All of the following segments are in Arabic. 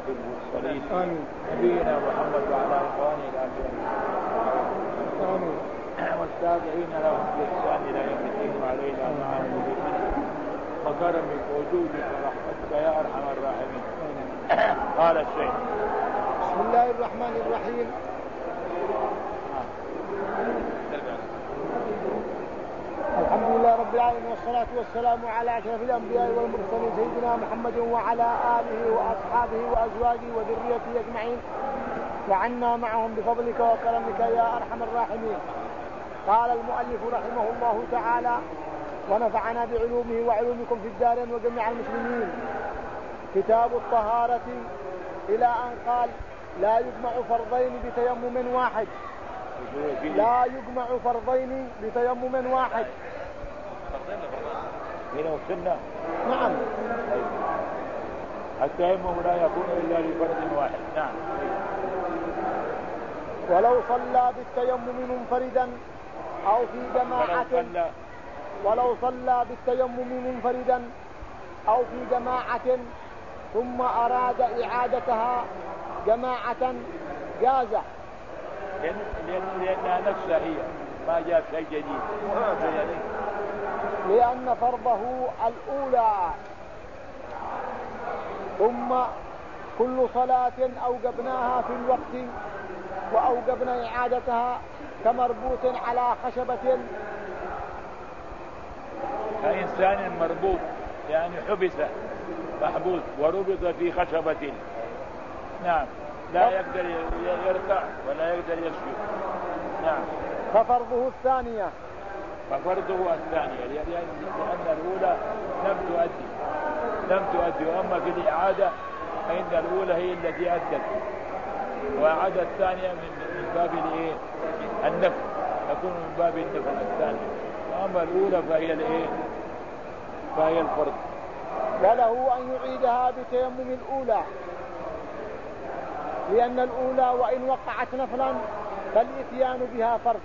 المرسلين آمين. نبينا محمد وعلى إخوانه الأكرمين آمين. والتابعين لهم بإحسان إلى يوم الدين وعلينا معهم بمنك وكرمك وجودك ورحمتك يا أرحم الراحمين. قال الشيخ: بسم الله الرحمن الرحيم. الحمد لله رب العالمين، والصلاة والسلام على أشرف الأنبياء والمرسلين سيدنا محمد وعلى آله وأصحابه وأزواجه وذريته أجمعين، وعنا معهم بفضلك وكرمك يا أرحم الراحمين. قال المؤلف رحمه الله تعالى: ونفعنا بعلومه وعلومكم في الدارين وجميع المسلمين. كتاب الطهارة، إلى أن قال: لا يجمع فرضين بتيمم واحد. لا يجمع فرضين بتيمم واحد. هنا وصلنا. نعم. التيمم لا يكون إلا لفرد واحد. نعم. ولو صلى بالتيمم منفردا أو في جماعة، ولو صلى بالتيمم منفردا أو في جماعة ثم أراد إعادتها جماعة جاز، لأنها نفسها هي، ما جاء شيء جديد. لأن فرضه الأولى. ثم كل صلاة أوجبناها في الوقت وأوجبنا إعادتها كمربوط على خشبة، كإنسان مربوط، يعني حبس محبوس وربط في خشبة. نعم. لا يقدر يركع ولا يقدر يسجد. نعم. ففرضه الثانية. ففرضه الثانية لأن الأولى لم تؤدي، وأما في الإعادة فإن الأولى هي التي أدت، وأعاد الثانية من باب النفي، تكون من باب النفي الثانية، وأما الأولى فهي الفرض. وله أن يعيدها بتيمم الأولى، لأن الأولى وإن وقعت نفلا فالإتيان بها فرض.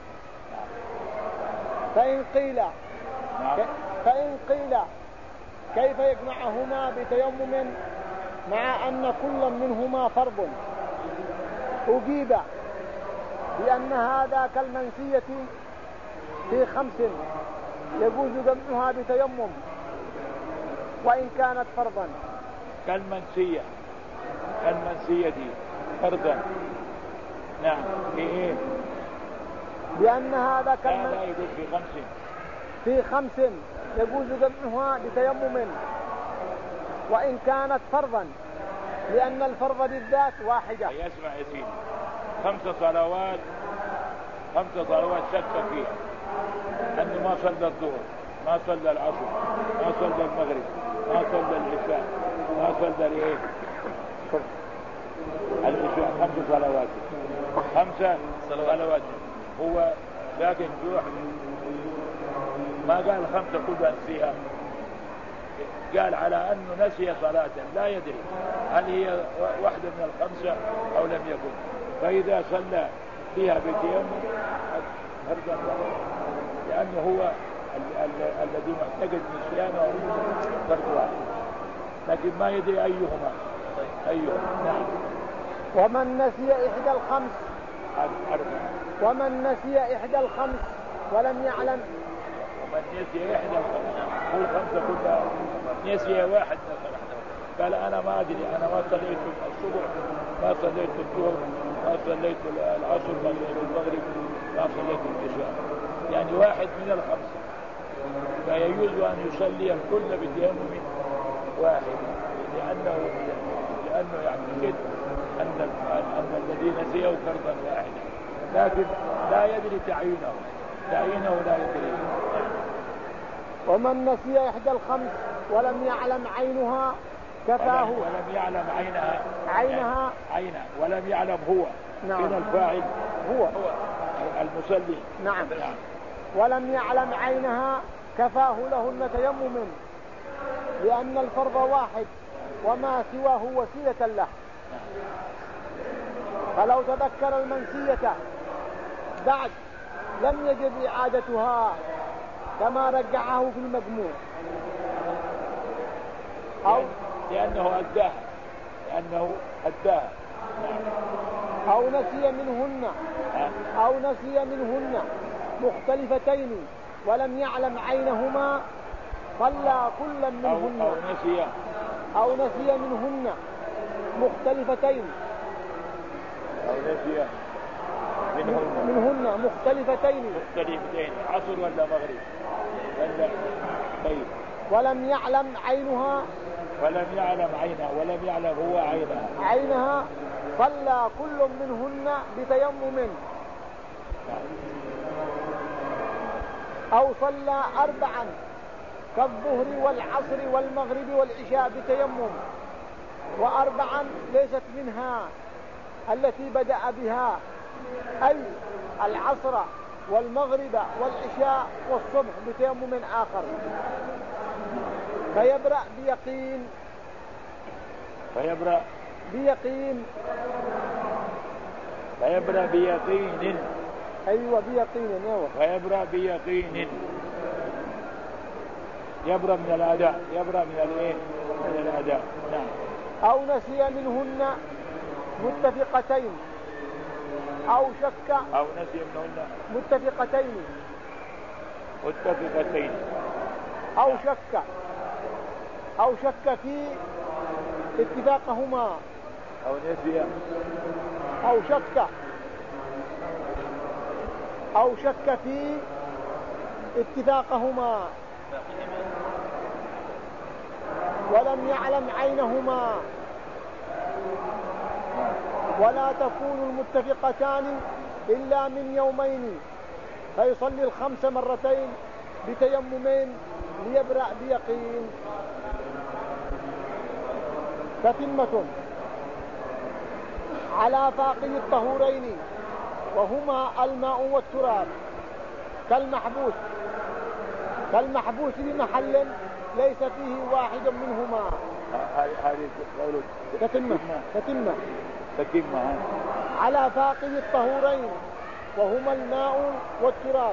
فإن قيل كيف يجمعهما بتيمم مع أن كل منهما فرض، أجيب بأن هذا كالمنسية في 5 يجوز جمعها بتيمم وإن كانت فرضا. كالمنسية دي فرضا. نعم. في لأن هذا لا يقول في 5 يجوز جمعها بتيمم وإن كانت فرضا، لأن الفرض بالذات واحدة. يسمع يا سيدي، 5 صلوات شك فيها، أنه ما صلى الظهر، ما صلى العصر، ما صلى المغرب، ما صلى العشاء، ما صلى العشاء. 5 صلوات. هو لكن في واحد ما قال 5 كلها نسيها، قال على أنه نسي صلاة لا يدري هل هي واحدة من 5 أو لم يكن، فإذا صلى فيها بالتيمم فرضا، لأنه هو الذي معتقد نسيانه فرض واحد، لكن ما يدري أيهما. نعم. ومن نسي إحدى الخمس ولم يعلم. ومن نسي إحدى كل 5 كلها نسي واحد، قال أنا ما أدري، أنا ما صليت الصبح، ما صليت الظهر، ما صليت العصر، ما صليت المغرب، ما صليت العشاء، يعني واحد من 5، فيجوز أن يصلي الكل بتيمم واحد، لأنه يعتقد أن الذي نسيه فرضا واحدا، لكن لا يدري تعيينه لا يدري. ومن نسي إحدى الخمس ولم يعلم عينها كفاه. ولم يعلم عينها ولم يعلم هو. نعم. من الفاعل هو المصلي. نعم. ولم يعلم عينها كفاه لهن تيمم، لأن الفرض واحد وما سواه وسيلة له. فلو تذكر المنسية بعد لم يجب إعادتها كما رجعه في المجموع، أو لأنه أداها، لأنه أداها. أو نسي منهن مختلفتين ولم يعلم عينهما صلى كل منهن. أو نسي منهن مختلفتين مختلفتين عصر ولا مغرب ولا طيب. ولم يعلم عينها ولم يعلم هو عينها صلى كل منهن بتيمم. أو صلى 4 كالظهر والعصر والمغرب والعشاء بتيمم، و4 ليست منها التي بدأ بها، أي العصر والمغرب والعشاء والصبح بتيمم آخر. فيبرأ بيقين. أيوة بيقين. فيبرأ بيقين. يبرأ من الأداء. من الأداء. نعم. أو نسي منهن متفقتين أو شك. أو نسي منهن متفقتين أو شك في اتفاقهما. أو شك في اتفاقهما ولم يعلم عينهما. ولا تكون المتفقتان إلا من يومين، فيصلي 5 مرتين بتيممين ليبرأ بيقين. تتمة على فاقد الطهورين وهما الماء والتراب كالمحبوس بمحل ليس فيه واحد منهما. هذه تتمة على فاقد الطهورين وهما الماء والتراب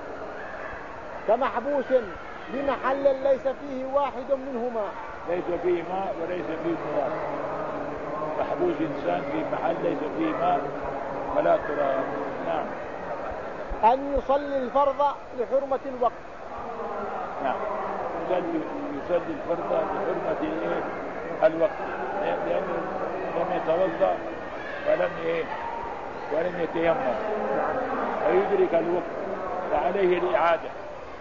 كمحبوس بمحل ليس فيه واحد منهما. ليس فيه ماء وليس فيه تراب. محبوس إنسان في محل ليس فيه ماء ولا تراب. نعم. أن يصلي الفرض لحرمة الوقت. نعم. يصلي الفرض لحرمة الوقت، لأنه لم يتوضأ ولم يتيمم ويدرك الوقت، فعليه الإعادة.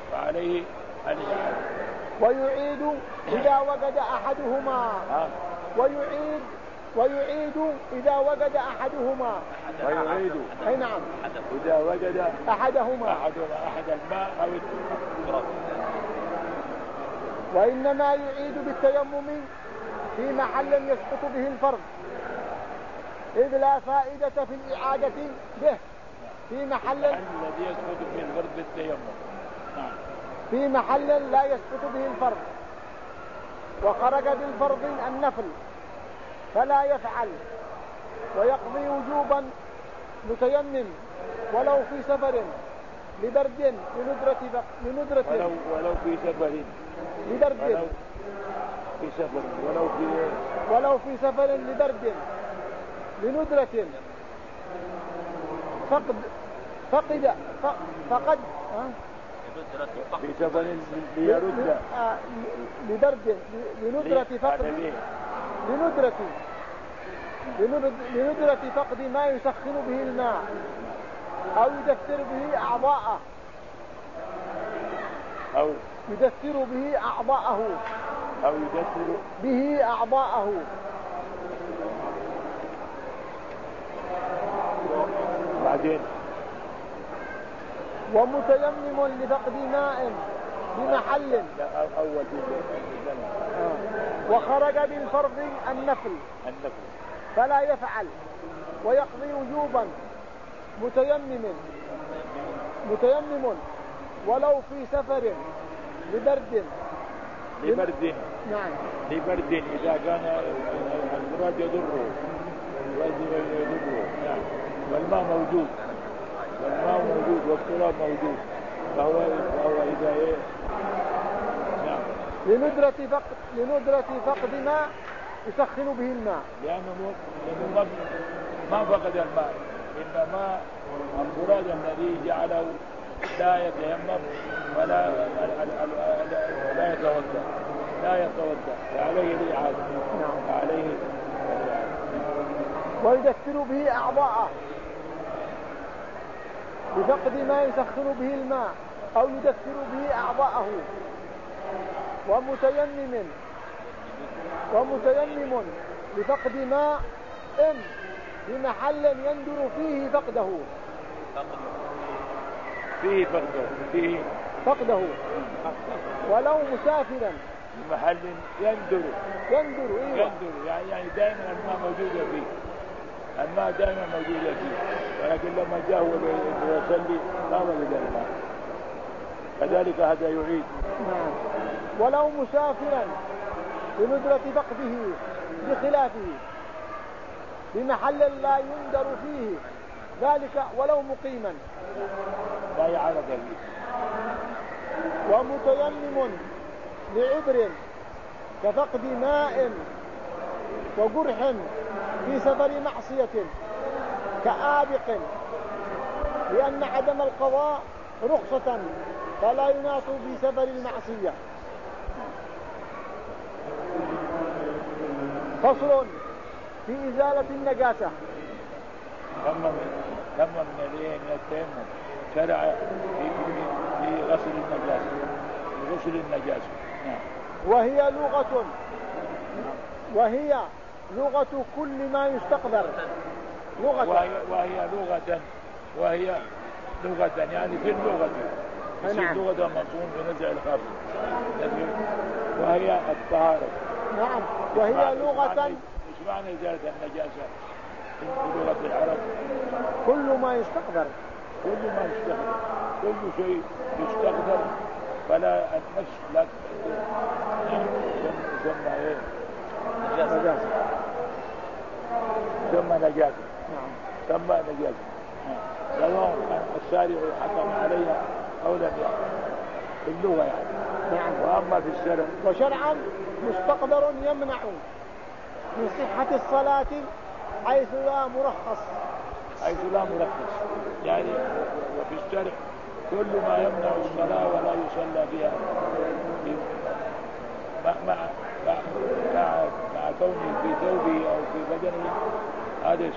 ويعيد إذا وجد أحدهما. ويعيد إذا وجد أحدهما. أي نعم. إذا وجد أحدهما أحد الماء أو التراب. وإنما يعيد بالتيمم في محل يسقط به الفرض، إذ لا فائدة في الإعادة به في محل الذي يسقط به الفرض بالتيمم. نعم. في محل لا يسقط به الفرض. وخرج بالفرض النفل فلا يفعل، ويقضي وجوبا متيمم ولو في سفر لبرد لندرة ولو في سفر لبرد ولو في سفر لبرد لندرة فقد في سفر ليرد لبرد لندرة فقد ما يسخن به الماء أو يدثر به أعضاءه بعدين. ومتيمم لفقد ماء بمحل وخرج بالفرض النفل فلا يفعل، ويقضي وجوبا متيمم ولو في سفر لبرد. نعم. لبرد إذا كان البراد يضره. نعم. والماء موجود والتراب موجود، فهو إذا نعم. لندرة فقد ماء يسخن به الماء. لأنه ما فقد الماء، إنما المراد الذي جعله لا يتيمم ولا لا يتوضأ، فعليه الإعادة. نعم. عليه الإعادة. ويدثر به أعضاءه بفقد ما يسخن به الماء أو يدثر به أعضاءه. ومتيمم بفقد ماء في محل يندر فيه فقده. ولو مسافرا في محل يندر. أيوة. يعني دائما الماء موجودة فيه، ولكن لما جاء هو يصلي ما وجد الماء، كذلك هذا يعيد. نعم. ولو مسافرا بندرة فقده بخلافه بمحل لا يندر فيه ذلك ولو مقيما لا يعرف فيه. ومتيمم لعبر كفقد ماء وجرح في سفر معصية كآبق، لأن عدم القضاء رخصة فلا يناط في سفر المعصية. فصل في إزالة النجاسة. تم من التيمم شرع في غسل النجاسة. وهي لغة كل ما يستقذر. وهي لغة يعني في اللغة. نعم. اللغة مفهوم بنزع الخفض. وهي الطهارة. نعم. وهي لغة. ايش معنى إزالة النجاسة في لغة العرب؟ كل ما يستقذر. كل شيء يستقذر فلا النفس لا يسمى ايه؟ نجاسة. نعم. سمى نجاسة. سواء كان الشارع حكم عليها أو لم يحكم في اللغة يعني. نعم. وأما في الشرع وشرعا مستقدر يمنع من صحة الصلاة حيث لا مرخص. يعني وفي الشرع كل ما يمنع الصلاة ولا يصلى بها مع كونه في ثوبه أو في بدنه، هذا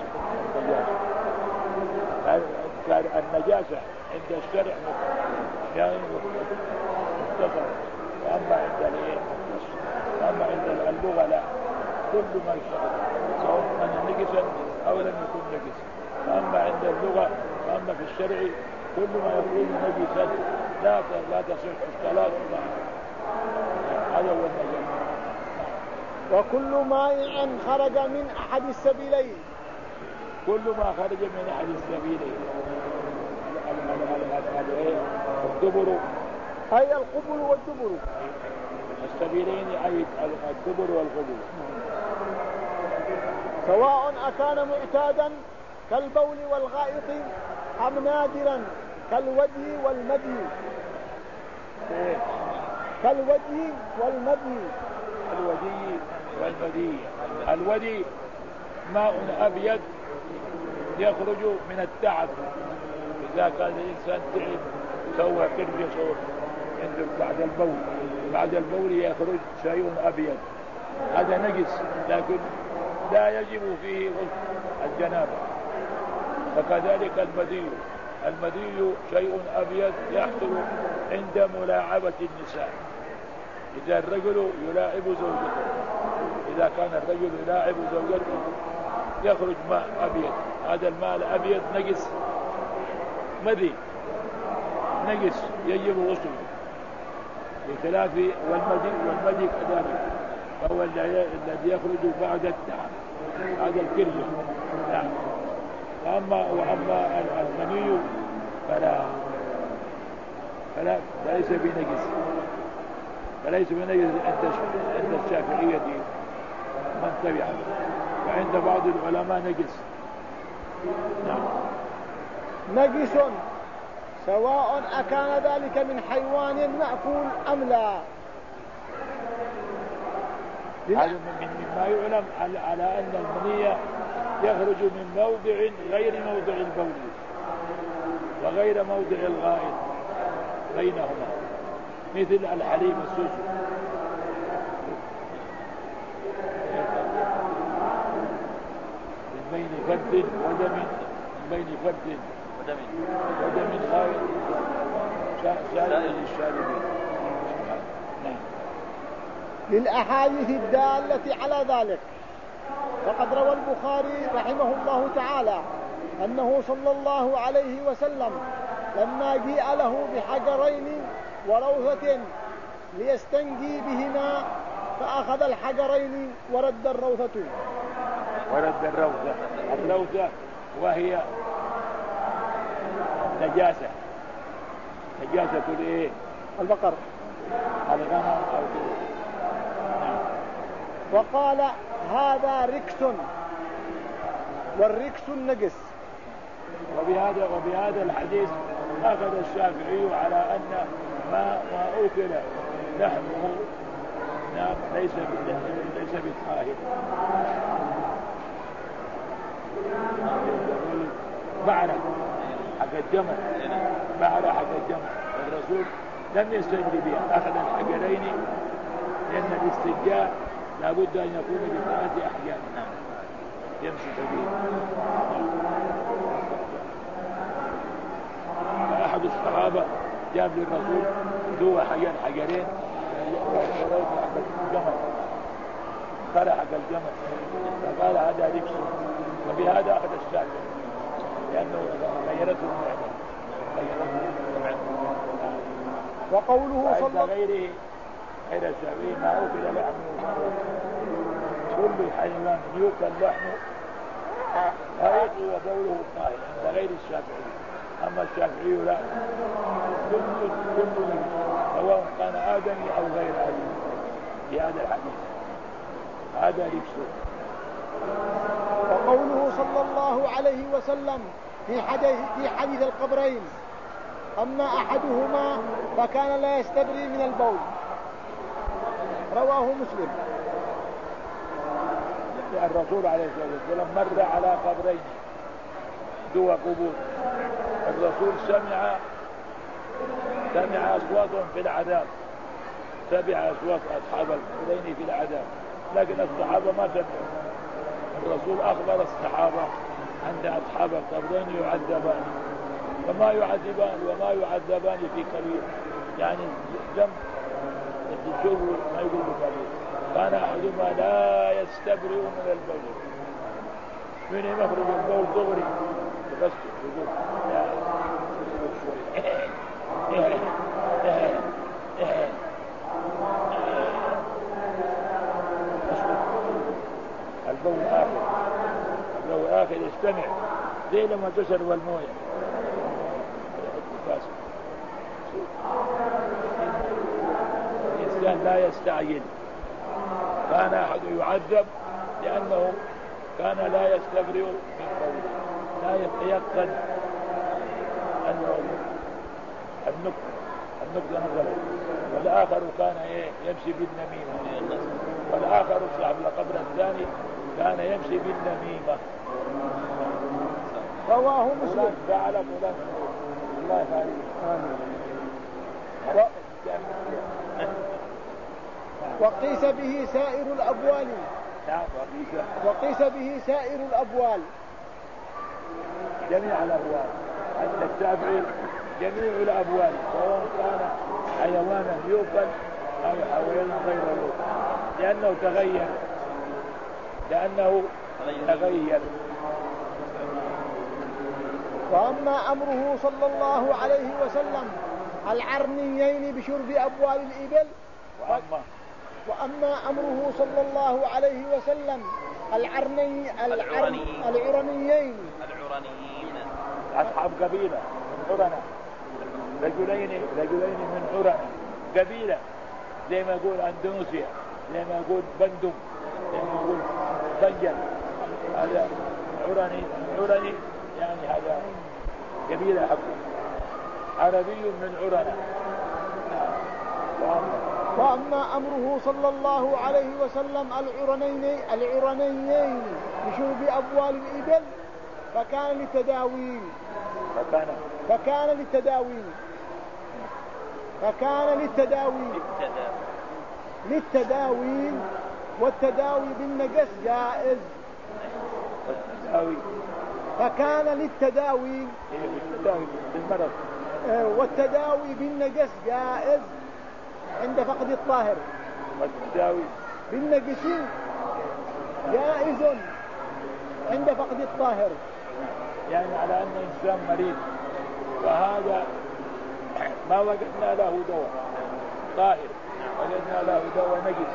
النجاسة عند الشرع يعني مختصر. وأما عند اللغة لا، كل ما يشتغل سواء كان نجسا أو لم يكن نجسا. أما عند اللغة وأما في الشرع كل ما يكون نجسا لا تصح الصلاة. هذا هو النجاسة. وكل ماء خرج من أحد السبيلين. الدبر أي القبل والدبر. السبيلين أي الدبر والقبل. سواء أكان معتادا كالبول والغائط أم نادرا كالودي والمدي. الودي ماء أبيض يخرج من التعب. إذا كان الإنسان تعب سوى قرش بعد البول يخرج شيء أبيض، هذا نجس، لكن لا يجب فيه غسل الجنابة. فكذلك المدي شيء أبيض يحصل عند ملاعبة النساء. إذا الرجل يلاعب زوجته، إذا كان الرجل يلاعب زوجته يخرج ماء أبيض، هذا الماء الأبيض نجس، مذي نجس يجب غسله، بخلاف والمذي كذلك فهو الذي يخرج بعد التعب، هذا الكرش. نعم. وأما المني فليس بنجس عند الشافعية من تبعه، وعند بعض العلماء نجس. نعم. نجس سواء أكان ذلك من حيوان مأكول أم لا، هذا مما يعلم على أن المنية يخرج من موضع غير موضع البول وغير موضع الغائط بينهما، مثل الحليب السوسو من بين فرد ودم، من بين فرد ودم غائط سائل للشاربين. للأحاديث الدالة على ذلك. فقد روى البخاري رحمه الله تعالى أنه صلى الله عليه وسلم لما جيء له بحجرين وروثة ليستنجي بهما فأخذ الحجرين ورد الروثة. الروثة وهي نجاسة الايه؟ البقر، الغنم أو وقال هذا ركس والركس النجس. وبهذا الحديث أخذ الشافعي على أن ما أكل لحمه ليس بالطاهر. بعرة حق الجمل، الرسول لم يستنجي بها، أخذ الحجرين لأن الاستنجاء لابد أن يكون ب3 أحجار يمسك به. أحد الصحابة جاب للرسول ذو حجرين قال حق الجمل، فقال هذا ركس، وبهذا أخذ الشافعي لأنه غيرته المعدة. وقوله صلى الله غير الشافعي ما أكل لحمه، كل حيوان يؤكل لحمه فيقضي وبوله الطاهر عند غير الشافعي. أما الشافعي لا، كل سواء كان آدمي أو غير آدمي في هذا الحديث، هذا ركس. وقوله صلى الله عليه وسلم في حديث القبرين أما أحدهما فكان لا يستبري من البول، رواه مسلم. الرسول عليه الصلاة والسلام مر على قبرين ذو قبور، الرسول سمع أصواتهم في العذاب، سمع أصوات أصحاب القبرين في العذاب، لكن الصحابة ما سمعوا. الرسول أخبر الصحابة أن أصحاب القبرين يعذبان، وما يعذبان في كبير، يعني ذنب تشوفوا ما يقول كبير. كان أحدهما لا يستبرئ من البول، من يخرج البول دغري بس يقول البول آخر يستمع زي لما تشرب المويه. الإنسان لا يستعجل. كان أحد يعذب لأنه كان لا يستبرئ من قوله، لا يتيقن أنه النقطة نزلت. والآخر كان يمشي بالنميمة، والآخر صاحب القبر الثاني كان يمشي بالنميمة. رواه مسلم. فعل فلان الله يبارك. وقيس به سائر الأبوال. وقيس به سائر الأبوال، جميع الأبوال. عند الشافعي جميع الأبوال سواء كان حيوانا يؤكل أو حيوان غير يؤكل، لأنه تغير. وأما أمره صلى الله عليه وسلم العرنيين بشرب أبوال الإبل، وأما أمره صلى الله عليه وسلم العرنيين أصحاب قبيلة من عرنة، رجلين من عرنة قبيلة، زي ما يقول أندونيسيا، زي ما يقول بندم، زي ما يقول طنجة. هذا عرني يعني هذا قبيلة حقه، عربي من عرنة. وأما أمره صلى الله عليه وسلم العرنيين بشرب أبوال الإبل فكان للتداوي والتداوي بالنجس جائز. فكان للتداوي بالمرض والتداوي بالنجس جائز عند فقد الطاهر. والتداوي بالنجس جائز عند فقد الطاهر، يعني على أن إنسان مريض وهذا ما وجدنا له دواء طاهر، وجدنا له دواء نجس،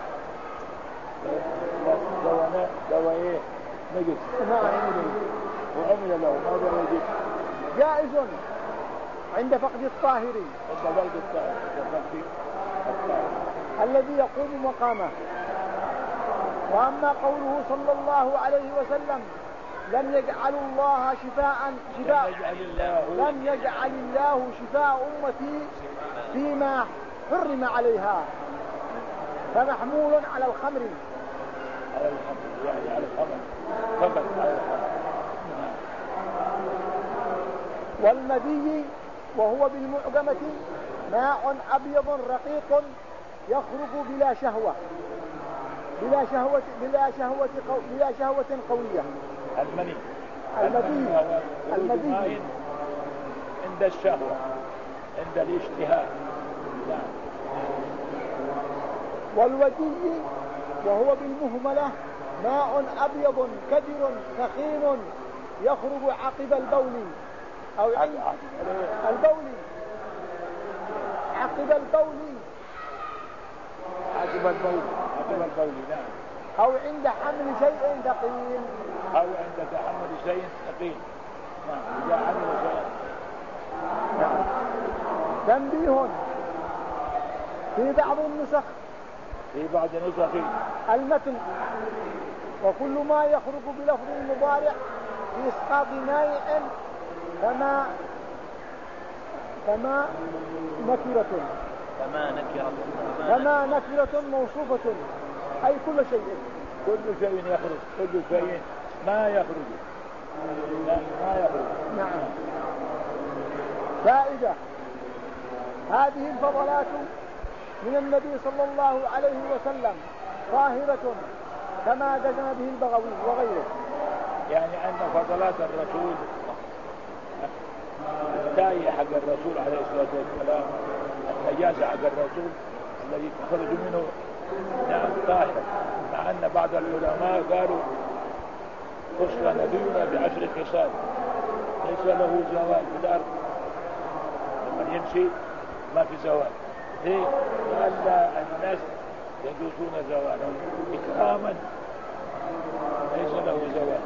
دواء ايه نجس وعمل له ماذا يجب؟ جائز عند فقد الطاهر الذي يقوم مقامه. وأما قوله صلى الله عليه وسلم لم يجعل الله شفاء أمتي فيما حرم عليها، فمحمول على الخمر يعني على الخمر فقط على الخمر. والمذي وهو بالمعجمة ماء أبيض رقيق يخرج بلا شهوة قوية. المذي عند الشهوة عند الاشتهاء. والودي وهو بالمهملة ماء أبيض كدر ثخين يخرج عقب البول أو عقب البول نعم. أو عند حمل شيء ثقيل نعم. إذا حمل شيء. نعم. تنبيه في بعض النسخ المتن وكل ما يخرج بلفظ المضارع في إسقاط مائع فما نكرة موصوفة أي كل شيء يخرج، كل شيء ما يخرج. نعم. فائدة: هذه الفضلات من النبي صلى الله عليه وسلم طاهرة كما جزم به البغوي وغيره. يعني أن فضلات الرسول الداعية حق الرسول عليه الصلاة والسلام، النجاسة حق الرسول الذي تخرج منه نعم طاهر، مع أن بعض العلماء قالوا خص نبينا ب10 خصال ليس له زوال في الأرض، لما يمشي ما في زوال. ليه؟ لأن الناس يجوزون زواله إكراما ليس له زوال.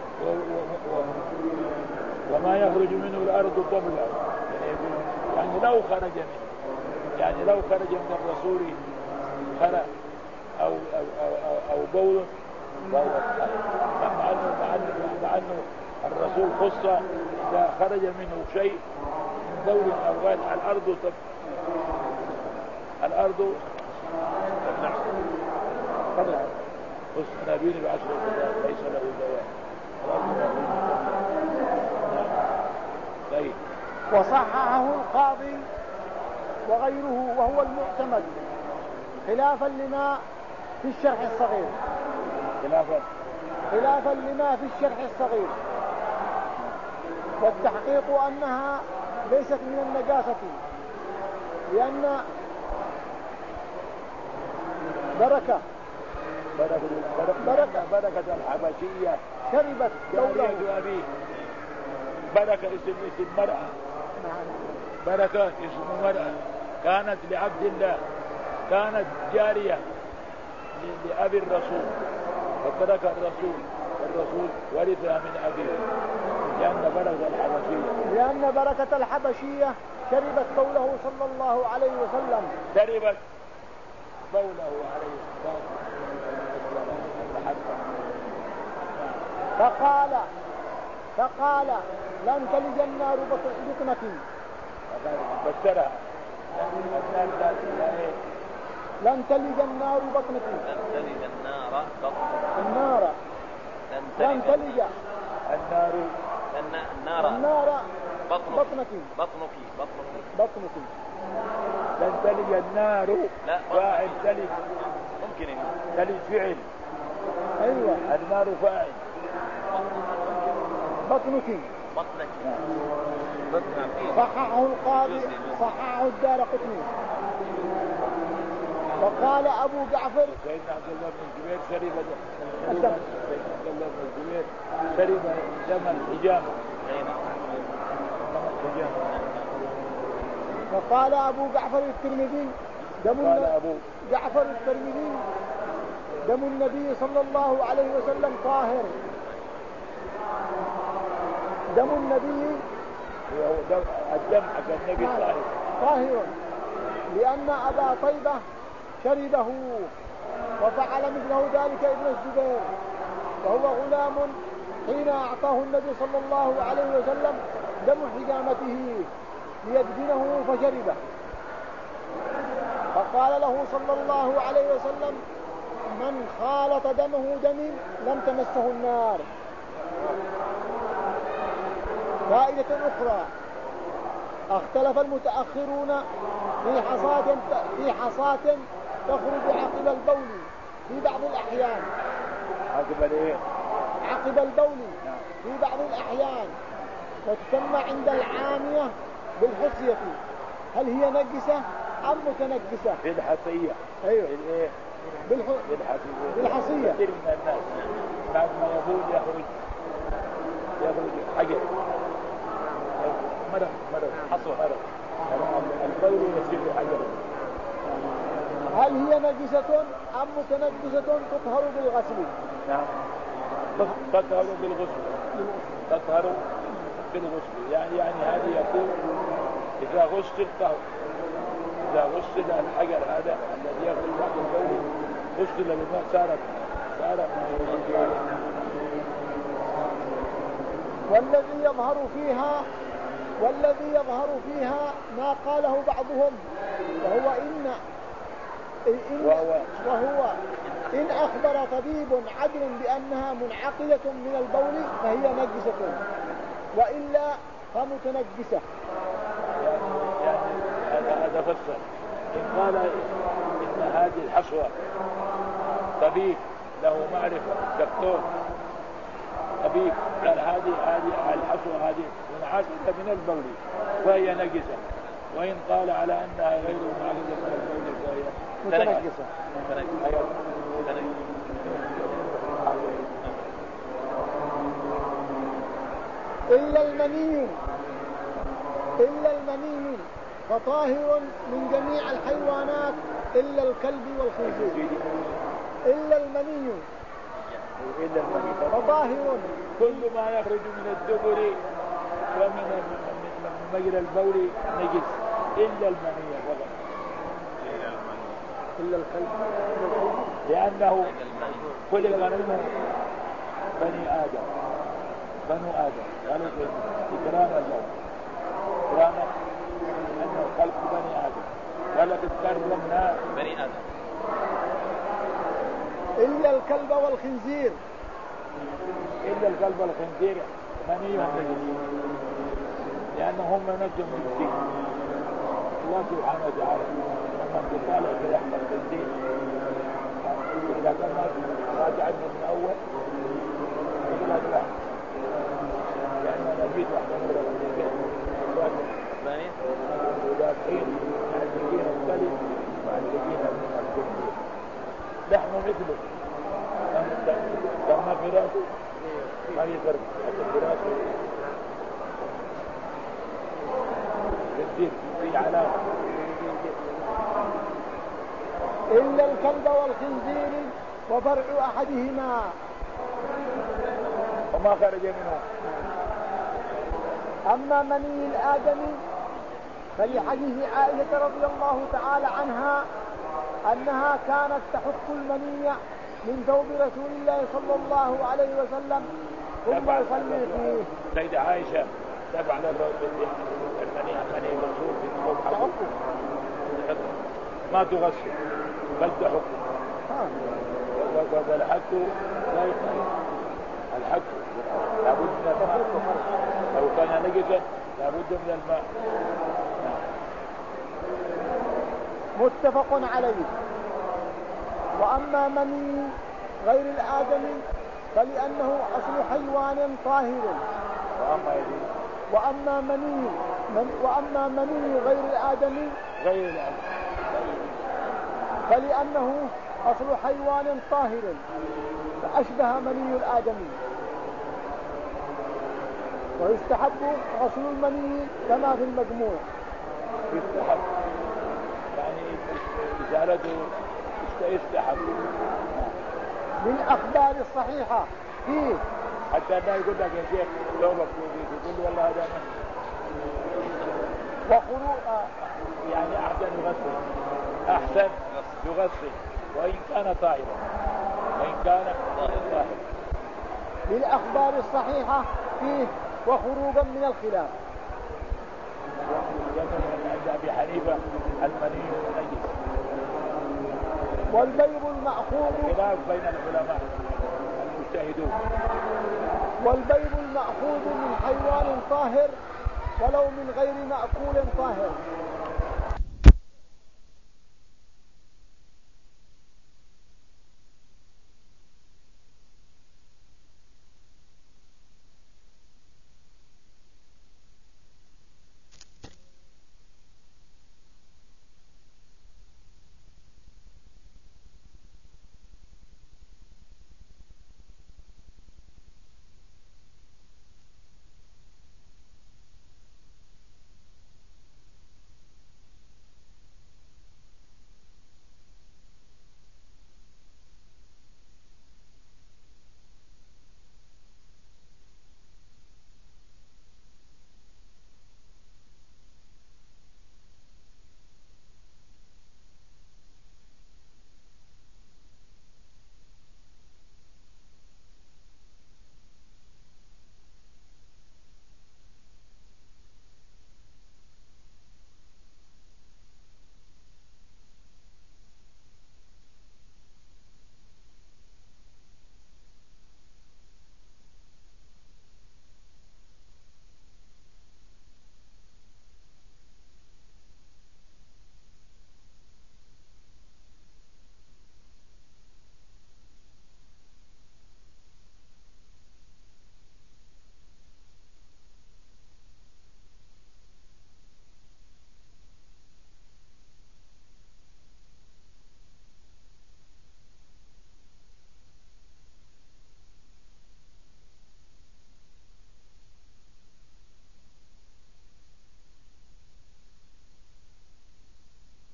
وما يخرج منه الأرض قبله، يعني لو خرج من الرسول خرى أو بول، مع أنه الرسول خص إذا خرج منه شيء من بول أو غير الأرض طبعا خص نبينا ب10 ليس له زوال. طيب. وصححه القاضي وغيره وهو المعتمد خلافا لما في الشرح الصغير والتحقيق أنها ليست من النجاسة، لأن بركة الحبشية شربت دولة أبيه. بركة اسم مرأة، بركة اسم مرأة كانت لعبد الله، كانت جارية لأبي الرسول، فترك الرسول ورثها من أبيه لأن بركة الحبشية شربت بوله صلى الله عليه وسلم. فقال لن تلج النار بطنك، بشرها لن تلج النار بطنك. لن تلج النار بطنك. النار لن تلج النار بطنك. لن تلج النار. لا فاعل تلج. ممكن تلج فعل. أيوة. النار فاعل. بطنك. صححه القاضي، صححه الدارقطني. وقال أبو جعفر سيدنا عبد الله بن الزبير شرب دم الحجامة. وقال أبو جعفر الترمذي دم النبي صلى الله عليه وسلم طاهر. دم النبي الدم حق النبي طاهر، لأن أبا طيبة شربه وفعل مثله ذلك ابن الزبير وهو غلام حين أعطاه النبي صلى الله عليه وسلم دم حجامته ليدفنه فشربه، فقال له صلى الله عليه وسلم: من خالط دمه دمي لم تمسه النار. فائدة أخرى: اختلف المتأخرون في حصاة تخرج عقب البول في بعض الأحيان. عقب البول في بعض الأحيان، وتسمى عند العامية بالحصية. هل هي نجسة أم متنجسة؟ بالحصية. أيوة. بالحصية. كثير من الناس بعد ما يبول يخرج حجر، مرض حصوة، البول يصير حجر. هل هي نجسة أم متنجسة تطهر بالغسل؟ نعم، تطهر بالغسل. يعني هذه يقول إذا غسل طهر. إذا غسل الحجر هذا الذي يخرج بعد البول غسل بالماء صارت والذي يظهر فيها ما قاله بعضهم، وهو إن أخبر طبيب عدل بأنها منعقدة من البول فهي نجسة، وإلا فمتنجسة. يعني هذا فسر. إن قال إن هذه الحصوة طبيب له معرفة، دكتور طبيب قال هذه الحصوة هذه منعقدة من البول فهي نجسة، وإن قال على أنها غير منعقدة من البول فهي متنجسة. إلا المني فطاهر من جميع الحيوانات إلا الكلب والخنزير. إلا المني فطاهر، كل ما يخرج من الدبر ومن مجرى البول نجس إلا المني فقط. إلا الكلب، لأنه كل منه بنو آدم قالوا إكراما له، إكراما أنه خلق بني آدم، قالت كرمنا بني آدم. إلا الكلب والخنزير. إلا الكلب والخنزير منيهم نجس، لأنهم نجم من الدين. الله سبحانه وتعالى لما تطالع في لحم الخنزير إذا كان راجع من أول يقول هذا واحد، يعني أنا جيت واحدة مرة ولكن معلقين الكلب معلقين الخنزير لحمه مثله لما في راسه ما يفرق حتى في راسه في علامة. إلا الكلب والخنزير وفرع أحدهما وما خرج منه. أما مني الآدمي فلحديث عائشة رضي الله تعالى عنها أنها كانت تحك المني من ثوب رسول الله صلى الله عليه وسلم ثم يصلي فيه. سيدة عائشة تفعل المني الرسول في ثوب حقه ما تغسل بل تحك. والحك لا يقال الحك لابد من الماء، لو كان نجسا لابد من الماء. متفق عليه. وأما مني غير الآدمي فلأنه أصل حيوان طاهر. وأما مني غير الآدمي فلأنه أصل حيوان طاهر فأشبه مني الآدمي. ويستحب غسل المني كما في المجموع. يستحب يعني إزالته يستحب. من أخبار الصحيحة فيه حتى لا يقول لك يا شيخ ثوبك يقول والله هذا وخروج يعني أحسن يغسل وإن كان طاهرا طاهر. للأخبار الصحيحة فيه وخروجا من الخلاف. عند أبي حنيفة المني نجس. والبيض المأخوذ خلاف بين العلماء المجتهدون. والبيض المأخوذ من حيوان طاهر ولو من غير مأكول طاهر.